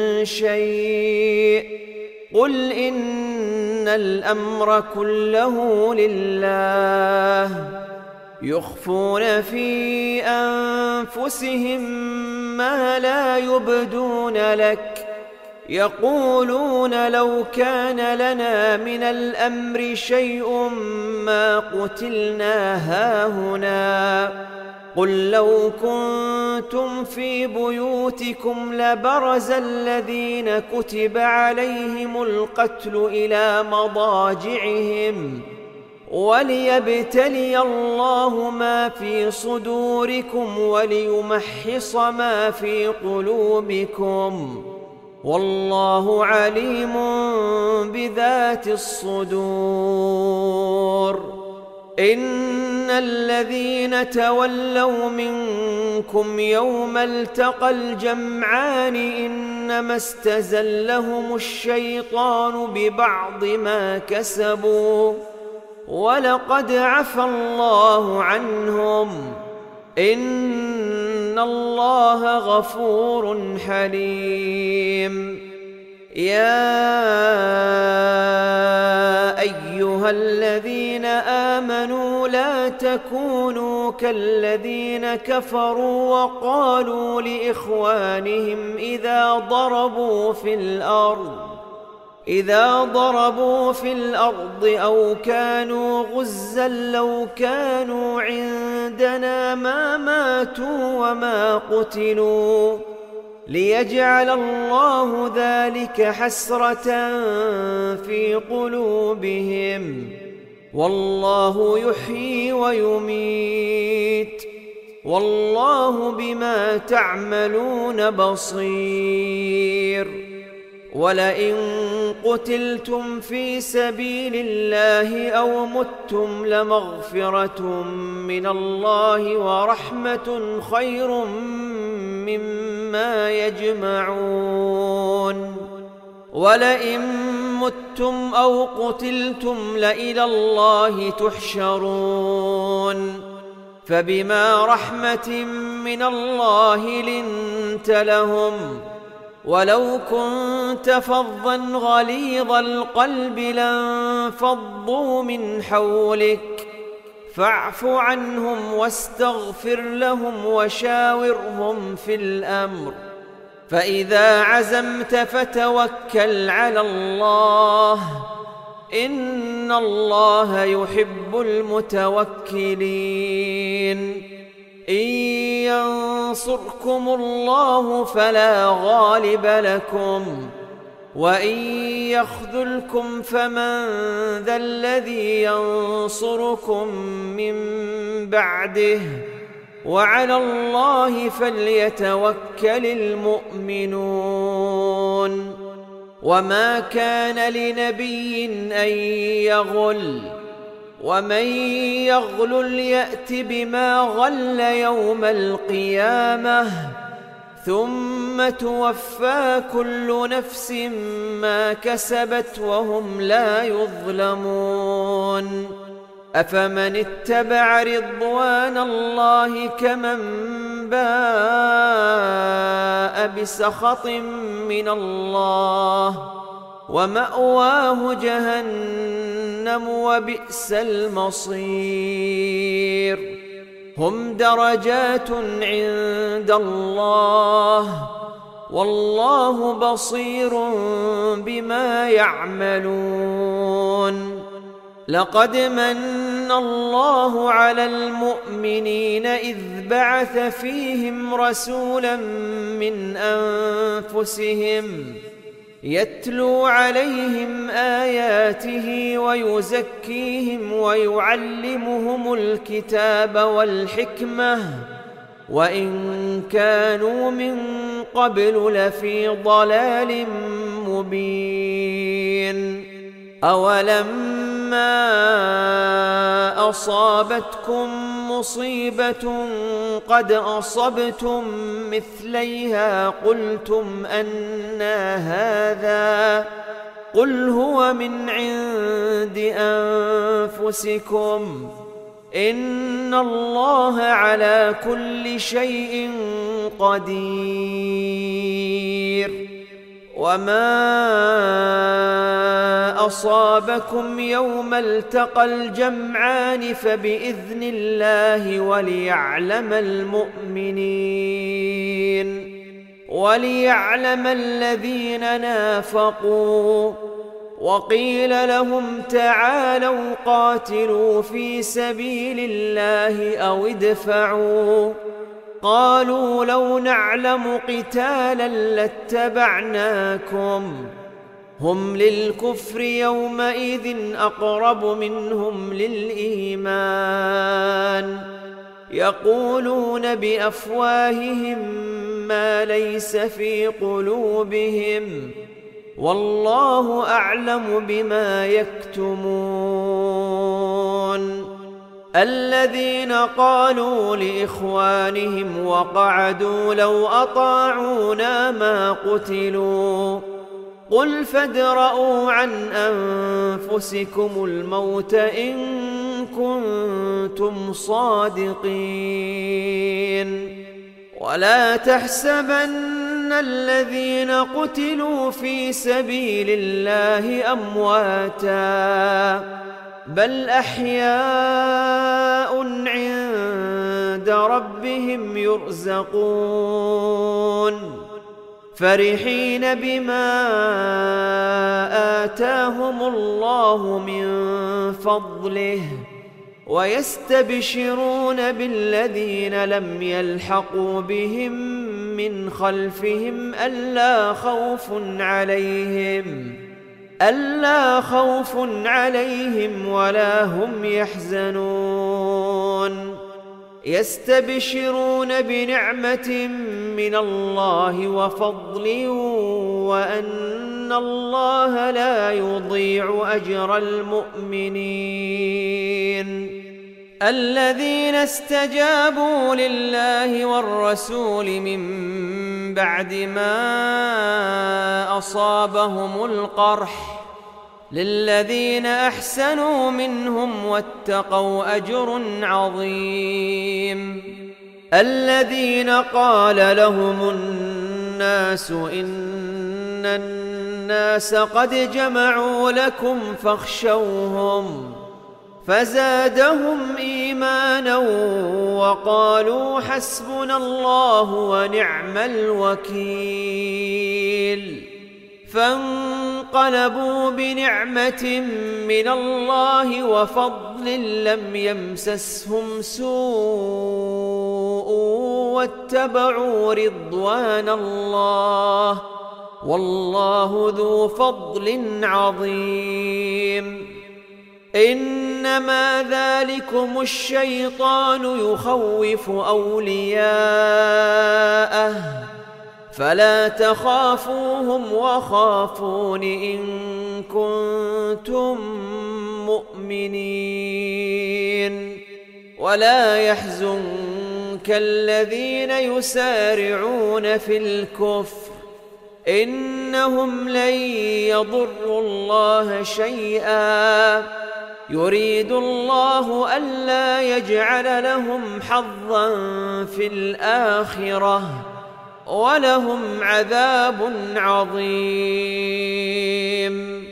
[SPEAKER 1] شيء قل إن الأمر كله لله يخفون في أنفسهم ما لا يبدون لك يقولون لو كان لنا من الأمر شيء ما قتلنا هاهنا قل لو كنتم في بيوتكم لبرز الذين كتب عليهم القتل إلى مضاجعهم وليبتلي الله ما في صدوركم وليمحص ما في قلوبكم والله عليم بذات الصدور إن الذين تولوا منكم يوم التقى الجمعان إنما استزلهم الشيطان ببعض ما كسبوا ولقد عفى الله عنهم إن الله غفور حليم يا أيها الذين آمنوا لا تكونوا كالذين كفروا وقالوا لإخوانهم إذا ضربوا في الأرض أو كانوا غزا لو كانوا عندنا ما ماتوا وما قتلوا ليجعل الله ذلك حسرة في قلوبهم والله يحيي ويميت والله بما تعملون بصير ولئن قتلتم في سبيل الله أو متم لمغفرة من الله ورحمة خير مما يجمعون ولئن متم أو قتلتم لإلى الله تحشرون فبما رحمة من الله لنت لهم ولو كنت فظا غليظ القلب لانفضوا من حولك فاعف عنهم واستغفر لهم وشاورهم في الأمر فإذا عزمت فتوكل على الله إن الله يحب المتوكلين إن ينصركم الله فلا غالب لكم وإن يخذلكم فمن ذا الذي ينصركم من بعده وعلى الله فليتوكل المؤمنون وما كان لنبي أن يغل ومن يغلل يأت بما غل يوم القيامة ثم توفى كل نفس ما كسبت وهم لا يظلمون أفمن اتبع رضوان الله كمن باء بسخط من الله ومأواه جهنم وبئس المصير هم درجات عند الله والله بصير بما يعملون لقد من الله على المؤمنين إذ بعث فيهم رسولا من أنفسهم يتلو عليهم آياته ويزكيهم ويعلمهم الكتاب والحكمة وإن كانوا من قبل لفي ضلال مبين أولما أصابتكم مصيبة قد أصبتم مثليها قلتم أنى هذا قل هو من عند أنفسكم إن الله على كل شيء قدير وما أصابكم يوم التقى الجمعان فبإذن الله وليعلم الذين نافقوا وقيل لهم تعالوا قاتلوا في سبيل الله أو ادفعوا قالوا لو نعلم قتالا لاتبعناكم هم للكفر يومئذ أقرب منهم للإيمان يقولون بأفواههم ما ليس في قلوبهم والله أعلم بما يكتمون الذين قالوا لإخوانهم وقعدوا لو أطاعونا ما قتلوا قل فادرءوا عن أنفسكم الموت إن كنتم صادقين ولا تحسبن الذين قتلوا في سبيل الله أمواتا بل أحياء عند ربهم يرزقون فرحين بما آتاهم الله من فضله ويستبشرون بالذين لم يلحقوا بهم من خلفهم ألا خوف عليهم ولا هم يحزنون يستبشرون بنعمة من الله وفضل وأن الله لا يضيع أجر المؤمنين الذين استجابوا لله والرسول من بعد ما أصابهم القرح للذين أحسنوا منهم واتقوا أجر عظيم الذين قال لهم الناس إن الناس قد جمعوا لكم فاخشوهم فزادهم إيمانا وقالوا حسبنا الله ونعم الوكيل فانقلبوا بنعمة من الله وفضل لم يمسسهم سوء واتبعوا رضوان الله والله ذو فضل عظيم. إنما ذلكم الشيطان يخوف أولياءه فلا تخافوهم وخافون إن كنتم مؤمنين. ولا يحزنك الذين يسارعون في الكفر إنهم لن يضروا الله شيئا يريد الله ألا يجعل لهم حظا في الآخرة ولهم عذاب عظيم.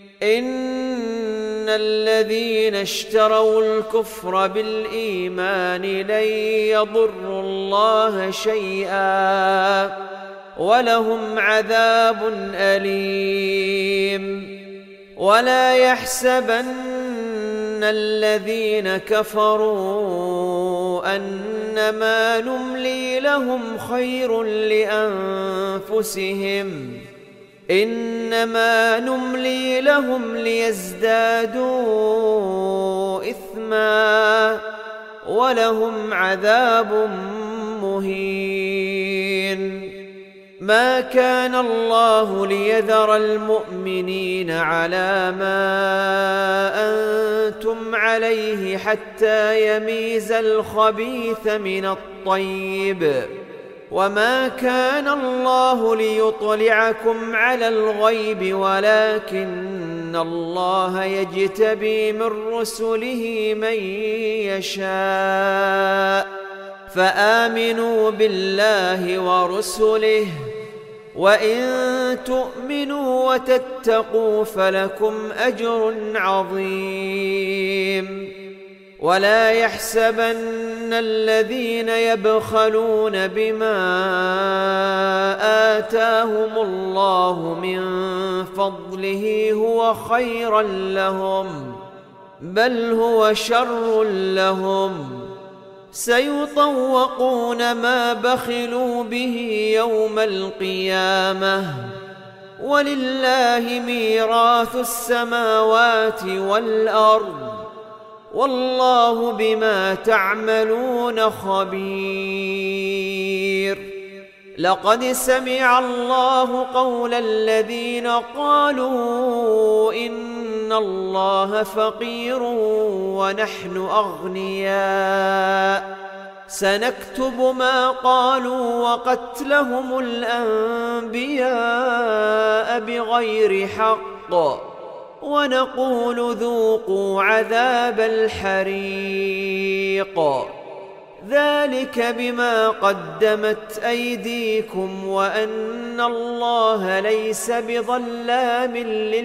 [SPEAKER 1] إن الذين اشتروا الكفر بالإيمان لن يضروا الله شيئا ولهم عذاب أليم. ولا يحسبن الذين كفروا أنما نملي لهم خير لأنفسهم إنما نملي لهم ليزدادوا إثما ولهم عذاب مهين. ما كان الله ليذر المؤمنين على ما أنتم عليه حتى يميز الخبيث من الطيب وما كان الله ليطلعكم على الغيب ولكن الله يجتبي من رسله من يشاء فآمنوا بالله ورسله وإن تؤمنوا وتتقوا فلكم أجر عظيم. ولا يحسبن الذين يبخلون بما آتاهم الله من فضله هو خيرا لهم بل هو شر لهم سيطوقون ما بخلوا به يوم القيامة ولله ميراث السماوات والأرض والله بما تعملون خبير. لقد سمع الله قول الذين قالوا إن الله فقير ونحن أغنياء سنكتب ما قالوا وقتلهم الأنبياء بغير حق ونقول ذوقوا عذاب الحريق ذلك بما قدمت أيديكم وأن الله ليس بظلام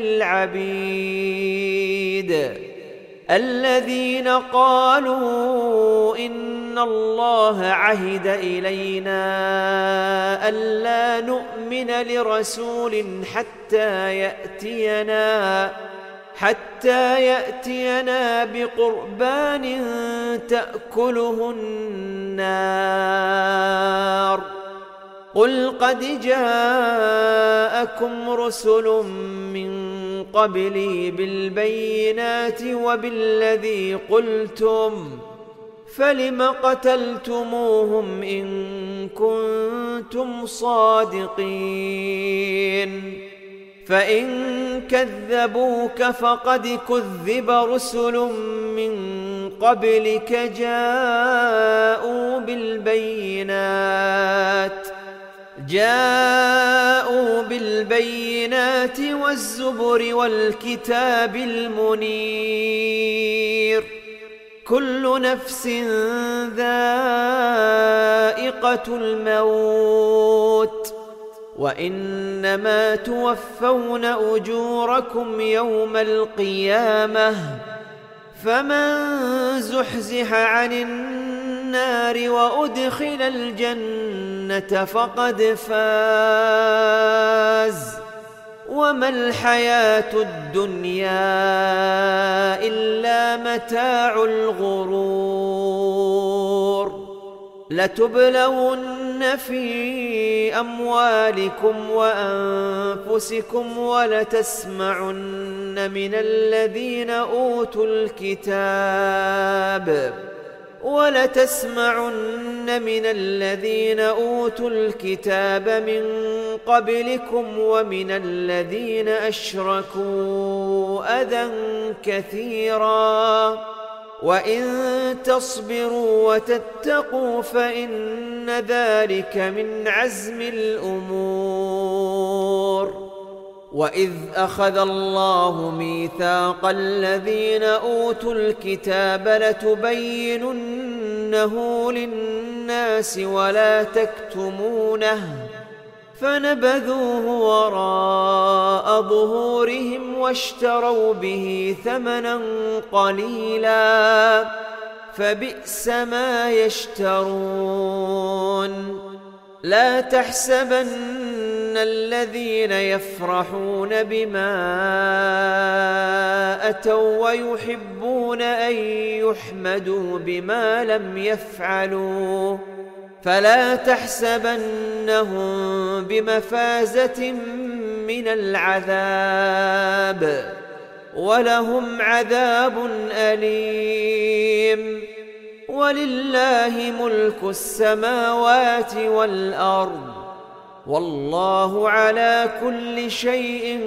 [SPEAKER 1] للعبيد. الذين قالوا إن الله عهد إلينا ألا نؤمن لرسول حتى يأتينا بقربان تأكله النار قل قد جاءكم رسل من قبلي بالبينات وبالذي قلتم فلم قتلتموهم إن كنتم صادقين فإن كذبوك فقد كذب رسل من قبلك جاءوا بالبينات والزبر والكتاب المنير كل نفس ذائقة الموت وإنما توفون أجوركم يوم القيامة فمن زحزح عن النار وأدخل الجنة فقد فاز وما الحياة الدنيا إلا متاع الغرور لتبلون في أموالكم وأنفسكم ولتسمعن من الذين أوتوا الكتاب من قبلكم ومن الذين أشركوا أذى كثيرا وإن تصبروا وتتقوا فإن ذلك من عزم الأمور. وإذ أخذ الله ميثاق الذين أوتوا الكتاب لتبيننه للناس ولا تكتمونه فنبذوه وراء ظهورهم واشتروا به ثمنا قليلا فبئس ما يشترون. لا تحسبن الذين يفرحون بما أتوا ويحبون أن يحمدوا بما لم يفعلوا فلا تحسبنهم بمفازة من العذاب ولهم عذاب أليم. ولله ملك السماوات والأرض والله على كل شيء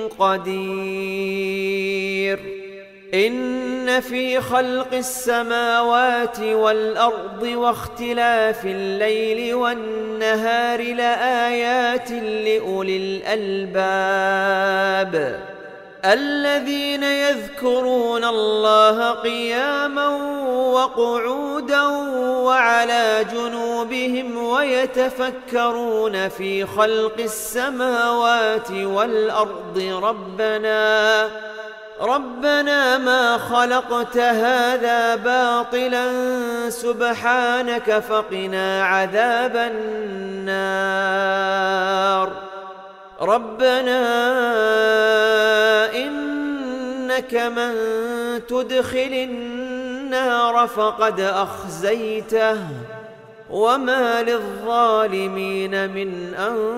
[SPEAKER 1] قدير. إن في خلق السماوات والأرض واختلاف الليل والنهار لآيات لأولي الألباب الذين يذكرون الله قياما وقعودا وعلى جنوبهم ويتفكرون في خلق السماوات والأرض ربنا ما خلقت هذا باطلا سبحانك فقنا عذاب النار. ربنا إنك من تدخل النار فقد أخزيته وما للظالمين من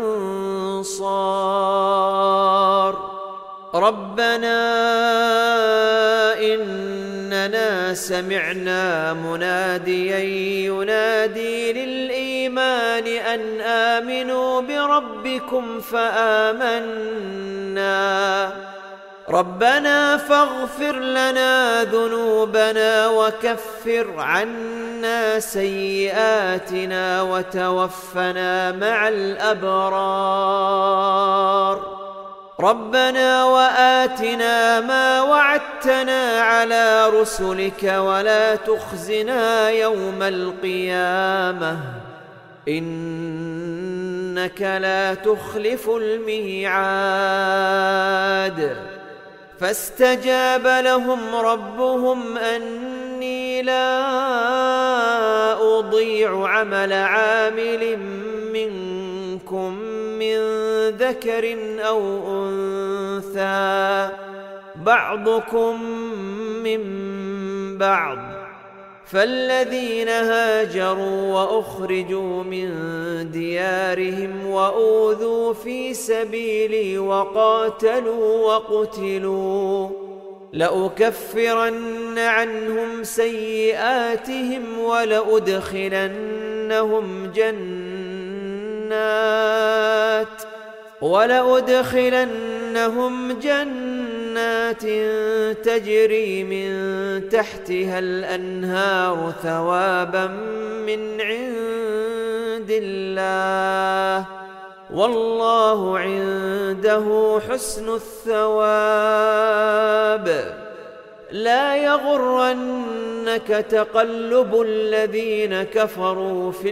[SPEAKER 1] أنصار. ربنا إننا سمعنا مناديا ينادي للإيمان أن آمنوا بربكم فآمنا ربنا فاغفر لنا ذنوبنا وكفر عنا سيئاتنا وتوفنا مع الأبرار. ربنا وآتنا ما وعدتنا على رسلك ولا تخزنا يوم القيامة إنك لا تخلف الميعاد. فاستجاب لهم ربهم أني لا أضيع عمل عامل منكم من ذكر أو أنثى بعضكم من بعض فالذين هاجروا وأخرجوا من ديارهم وأوذوا في سبيلي وقاتلوا وقتلوا لأكفرن عنهم سيئاتهم ولأدخلنهم جنات تجري من تحتها الأنهار ثوابا من عند الله والله عنده حسن الثواب. لا يغرنك تقلب الذين كفروا في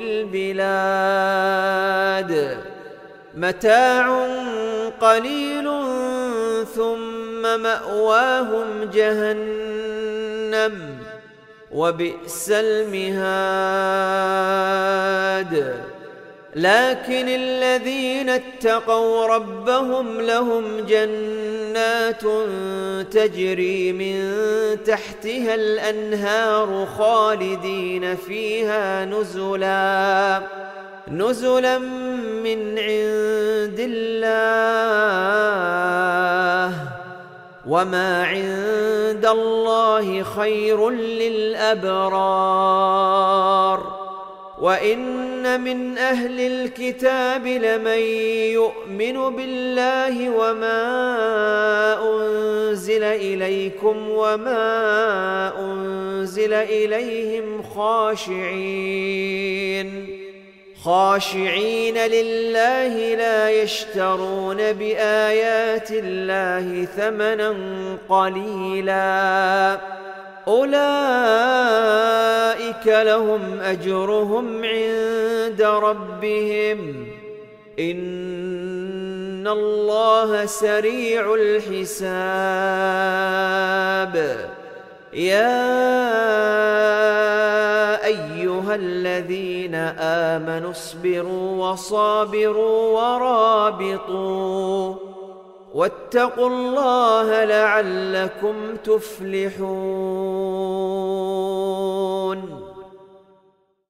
[SPEAKER 1] البلاد متاع قليل ثم مأواهم جهنم وبئس المهاد. لكن الذين اتقوا ربهم لهم جنات تجري من تحتها الأنهار خالدين فيها نزلا من عند الله وما عند الله خير للأبرار وإن من أهل الكتاب لمن يؤمن بالله وما أنزل إليكم وما أنزل إليهم خاشعين لله لا يشترون بآيات الله ثمنا قليلا أولئك لهم أجرهم عند ربهم إن الله سريع الحساب يا أيها الذين آمنوا اصبروا وصابروا ورابطوا واتقوا الله لعلكم تفلحون